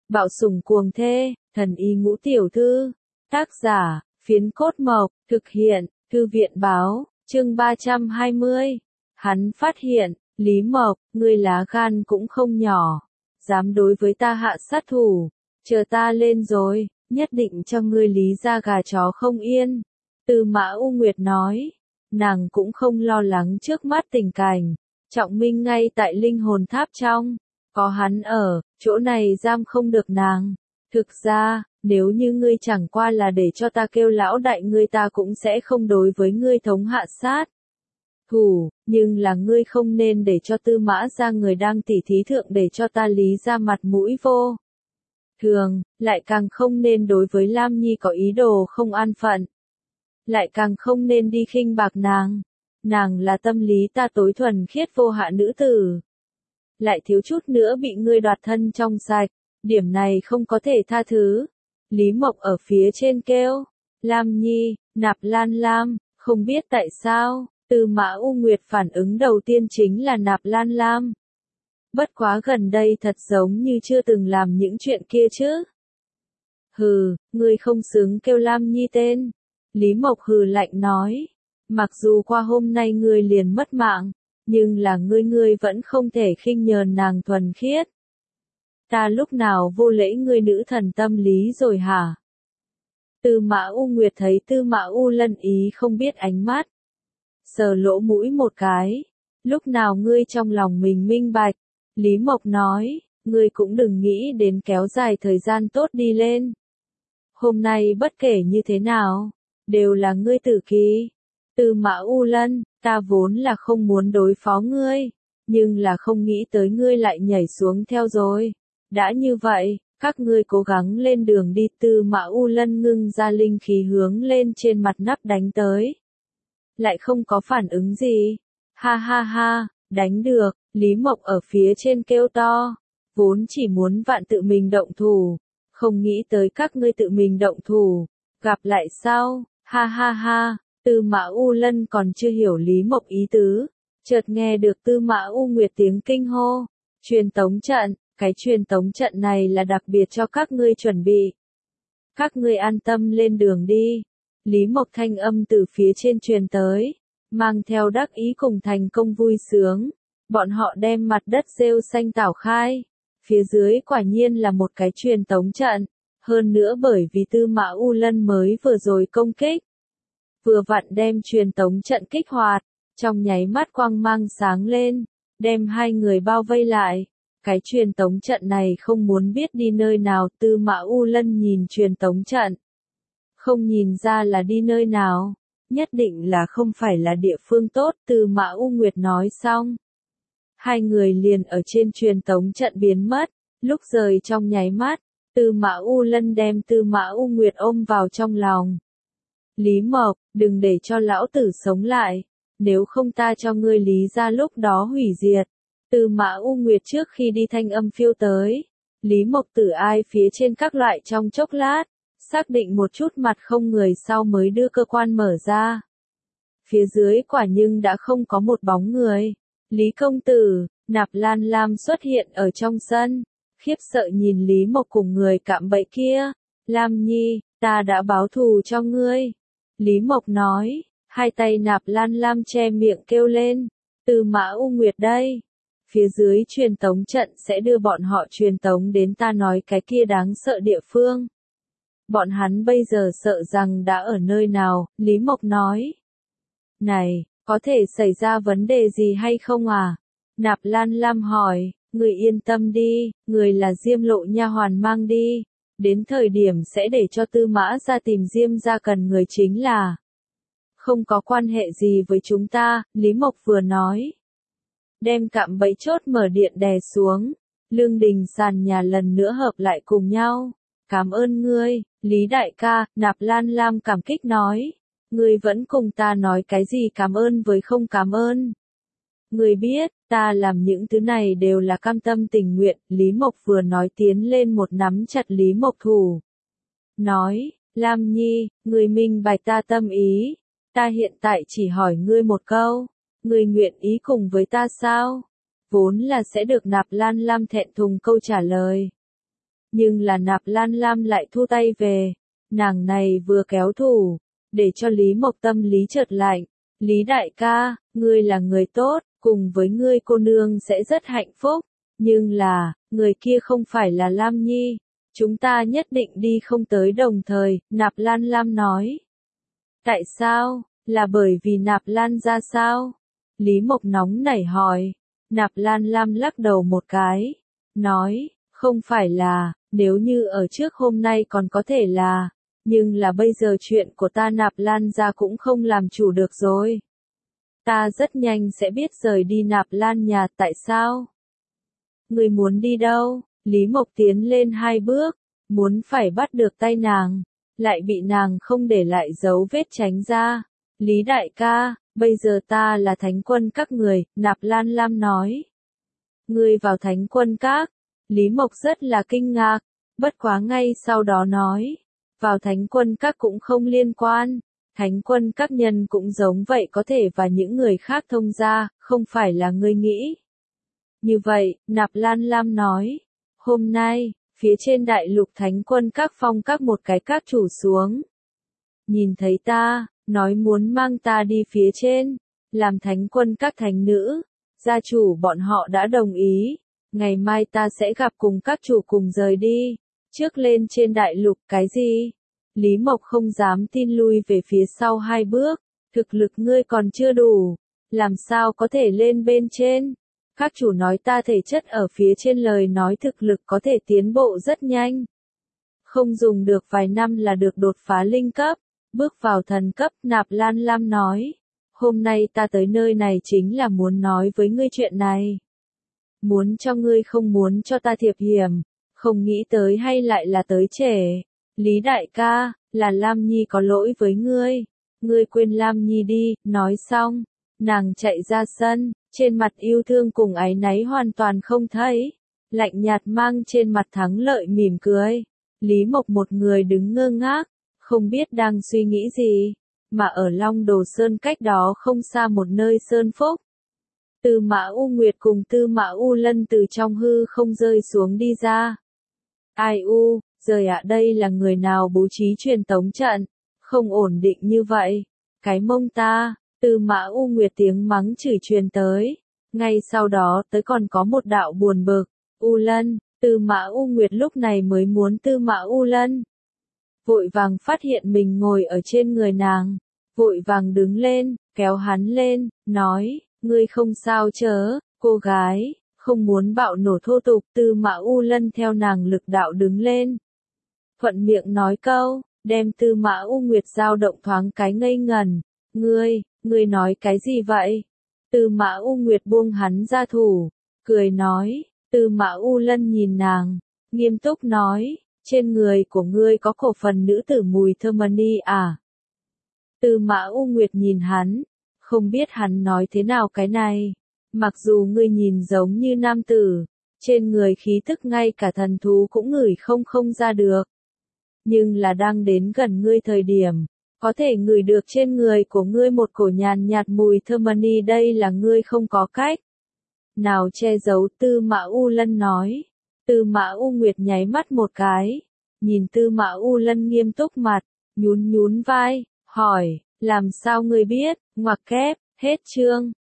Bạo sủng cuồng thê, thần y ngũ tiểu thư. Tác giả, Phiến Cốt Mộc, thực hiện, Thư viện báo, chương 320. Hắn phát hiện, Lý Mộc, ngươi lá gan cũng không nhỏ, dám đối với ta hạ sát thủ, chờ ta lên rồi, nhất định cho ngươi lý ra gà chó không yên. Tư Mã U Nguyệt nói, nàng cũng không lo lắng trước mắt tình cảnh, Trọng Minh ngay tại linh hồn tháp trong, có hắn ở, chỗ này giam không được nàng. Thực ra, nếu như ngươi chẳng qua là để cho ta kêu lão đại ngươi, ta cũng sẽ không đối với ngươi thống hạ sát thủ, nhưng là ngươi không nên để cho Tư Mã ra người đang tỉ thí thượng để cho ta lý ra mặt mũi vô thường, lại càng không nên đối với Lam Nhi có ý đồ không an phận, lại càng không nên đi khinh bạc nàng. Nàng là tâm lý ta tối thuần khiết vô hạ nữ tử, lại thiếu chút nữa bị ngươi đoạt thân trong sạch, điểm này không có thể tha thứ. Lý Mộc ở phía trên kêu, Lam Nhi, Nạp Lan Lam, không biết tại sao, Tư Mã U Nguyệt phản ứng đầu tiên chính là Nạp Lan Lam. Bất quá gần đây thật giống như chưa từng làm những chuyện kia chứ. Hừ, ngươi không xứng kêu Lam Nhi tên. Lý Mộc hừ lạnh nói, mặc dù qua hôm nay ngươi liền mất mạng, nhưng là ngươi vẫn không thể khinh nhờn nàng thuần khiết. Ta lúc nào vô lễ ngươi nữ thần tâm lý rồi hả? Tư Mã U Nguyệt thấy Tư Mã U Lân ý không biết ánh mắt, sờ lỗ mũi một cái, lúc nào ngươi trong lòng mình minh bạch. Lý Mộc nói, ngươi cũng đừng nghĩ đến kéo dài thời gian tốt đi lên. Hôm nay bất kể như thế nào, đều là ngươi tử kỳ. Tư Mã U Lân, ta vốn là không muốn đối phó ngươi, nhưng là không nghĩ tới ngươi lại nhảy xuống theo rồi. Đã như vậy, các ngươi cố gắng lên đường đi. Tư Mã U Lân ngưng ra linh khí hướng lên trên mặt nắp đánh tới. Lại không có phản ứng gì. Ha ha ha, đánh được, Lý Mộc ở phía trên kêu to. Vốn chỉ muốn vạn tự mình động thủ, không nghĩ tới các ngươi tự mình động thủ. Gặp lại sau, ha ha ha. Tư Mã U Lân còn chưa hiểu Lý Mộc ý tứ, chợt nghe được Tư Mã U Nguyệt tiếng kinh hô, truyền tống trận, cái truyền tống trận này là đặc biệt cho các ngươi chuẩn bị. Các ngươi an tâm lên đường đi. Lý Mộc thanh âm từ phía trên truyền tới, mang theo đắc ý cùng thành công vui sướng. Bọn họ đem mặt đất rêu xanh tảo khai, phía dưới quả nhiên là một cái truyền tống trận, hơn nữa bởi vì Tư Mã U Lân mới vừa rồi công kích, vừa vặn đem truyền tống trận kích hoạt, trong nháy mắt quang mang sáng lên, đem hai người bao vây lại. Cái truyền tống trận này không muốn biết đi nơi nào. Tư Mã U Lân nhìn truyền tống trận, không nhìn ra là đi nơi nào, nhất định là không phải là địa phương tốt. Tư Mã U Nguyệt nói xong, hai người liền ở trên truyền tống trận biến mất, lúc rời trong nháy mắt, Tư Mã U Lân đem Tư Mã U Nguyệt ôm vào trong lòng. Lý Mộc, đừng để cho lão tử sống lại, nếu không ta cho ngươi lý ra lúc đó hủy diệt. Tư Mã U Nguyệt trước khi đi thanh âm phiêu tới, Lý Mộc tử ai phía trên các loại trong chốc lát, xác định một chút mặt không người sau mới đưa cơ quan mở ra. Phía dưới quả nhưng đã không có một bóng người. Lý công tử, Nạp Lan Lam xuất hiện ở trong sân, khiếp sợ nhìn Lý Mộc cùng người cạm bẫy kia. Lam Nhi, ta đã báo thù cho ngươi. Lý Mộc nói, hai tay Nạp Lan Lam che miệng kêu lên, Tư Mã U Nguyệt đây. Phía dưới truyền tống trận sẽ đưa bọn họ truyền tống đến ta nói cái kia đáng sợ địa phương. Bọn hắn bây giờ sợ rằng đã ở nơi nào. Lý Mộc nói. Này, có thể xảy ra vấn đề gì hay không à? Nạp Lan Lam hỏi, người yên tâm đi, người là Diêm Lộ nha hoàn mang đi. Đến thời điểm sẽ để cho Tư Mã ra tìm Diêm ra cần người chính là không có quan hệ gì với chúng ta. Lý Mộc vừa nói, đem cạm bẫy chốt mở điện đè xuống, lương đình sàn nhà lần nữa hợp lại cùng nhau. Cảm ơn ngươi, Lý đại ca. Nạp Lan Lam cảm kích nói, ngươi vẫn cùng ta nói cái gì cảm ơn với không cảm ơn. Ngươi biết, ta làm những thứ này đều là cam tâm tình nguyện. Lý Mộc vừa nói tiến lên một nắm chặt Lý Mộc thủ. Nói, Lam Nhi, ngươi minh bạch ta tâm ý. Ta hiện tại chỉ hỏi ngươi một câu. Ngươi nguyện ý cùng với ta sao? Vốn là sẽ được Nạp Lan Lam thẹn thùng câu trả lời. Nhưng là Nạp Lan Lam lại thu tay về. Nàng này vừa kéo thủ, để cho Lý Mộc tâm lý chợt lạnh. Lý đại ca, ngươi là người tốt, cùng với ngươi cô nương sẽ rất hạnh phúc. Nhưng là, người kia không phải là Lam Nhi. Chúng ta nhất định đi không tới đồng thời, Nạp Lan Lam nói. Tại sao? Là bởi vì Nạp Lan ra sao? Lý Mộc nóng nảy hỏi. Nạp Lan Lam lắc đầu một cái. Nói, không phải là, nếu như ở trước hôm nay còn có thể là. Nhưng là bây giờ chuyện của ta Nạp Lan ra cũng không làm chủ được rồi. Ta rất nhanh sẽ biết rời đi Nạp Lan nhà, tại sao? Người muốn đi đâu? Lý Mộc tiến lên 2 bước, muốn phải bắt được tay nàng, lại bị nàng không để lại dấu vết tránh ra. Lý đại ca, bây giờ ta là thánh quân các người, Nạp Lan Lam nói. Ngươi vào thánh quân các? Lý Mộc rất là kinh ngạc, bất quá ngay sau đó nói. Vào thánh quân các cũng không liên quan. Thánh quân các nhân cũng giống vậy, có thể và những người khác thông gia, không phải là ngươi nghĩ. Như vậy, Nạp Lan Lam nói. Hôm nay, phía trên đại lục thánh quân các phong các một cái các chủ xuống. Nhìn thấy ta, nói muốn mang ta đi phía trên, làm thánh quân các thánh nữ. Gia chủ bọn họ đã đồng ý. Ngày mai ta sẽ gặp cùng các chủ cùng rời đi. Trước lên trên đại lục cái gì? Lý Mộc không dám tin, lui về phía sau 2 bước. Thực lực ngươi còn chưa đủ. Làm sao có thể lên bên trên? Các chủ nói ta thể chất ở phía trên, lời nói thực lực có thể tiến bộ rất nhanh. Không dùng được vài năm là được đột phá linh cấp, bước vào thần cấp. Nạp Lan Lam nói. Hôm nay ta tới nơi này chính là muốn nói với ngươi chuyện này. Muốn cho ngươi, không muốn cho ta thiệp hiểm. Không nghĩ tới hay lại là tới trễ. Lý đại ca, là Lam Nhi có lỗi với ngươi. Ngươi quên Lam Nhi đi. Nói xong, nàng chạy ra sân, trên mặt yêu thương cùng áy náy hoàn toàn không thấy. Lạnh nhạt mang trên mặt thắng lợi mỉm cười. Lý Mộc một người đứng ngơ ngác, không biết đang suy nghĩ gì. Mà ở Long Đồ Sơn cách đó không xa một nơi sơn phúc. Tư Mã U Nguyệt cùng Tư Mã U Lân từ trong hư không rơi xuống đi ra. Ai u, rời ạ, đây là người nào bố trí truyền tống trận? Không ổn định như vậy. Cái mông ta, Tư Mã U Nguyệt tiếng mắng chửi truyền tới. Ngay sau đó tới còn có một đạo buồn bực. U Lân, Tư Mã U Nguyệt lúc này mới muốn Tư Mã U Lân. Vội vàng phát hiện mình ngồi ở trên người nàng. Vội vàng đứng lên, kéo hắn lên, nói, ngươi không sao chớ, cô gái, không muốn bạo nổ thô tục. Tư Mã U Lân theo nàng lực đạo đứng lên. Thuận miệng nói câu, đem Tư Mã U Nguyệt dao động thoáng cái ngây ngần. Ngươi nói cái gì vậy? Tư Mã U Nguyệt buông hắn ra thủ, cười nói. Tư Mã U Lân nhìn nàng, nghiêm túc nói, trên người của ngươi có cổ phần nữ tử mùi Thermony à? Tư Mã U Nguyệt nhìn hắn, không biết hắn nói thế nào cái này. Mặc dù ngươi nhìn giống như nam tử, trên người khí tức ngay cả thần thú cũng ngửi không ra được. Nhưng là đang đến gần ngươi thời điểm, có thể ngửi được trên người của ngươi một cổ nhàn nhạt mùi Thermony, đây là ngươi không có cách nào che giấu. Tư Mã U Lân nói. Tư Mã U Nguyệt nháy mắt một cái, nhìn Tư Mã U Lân nghiêm túc mặt, nhún vai, hỏi, làm sao ngươi biết? Ngoặc kép, hết chương.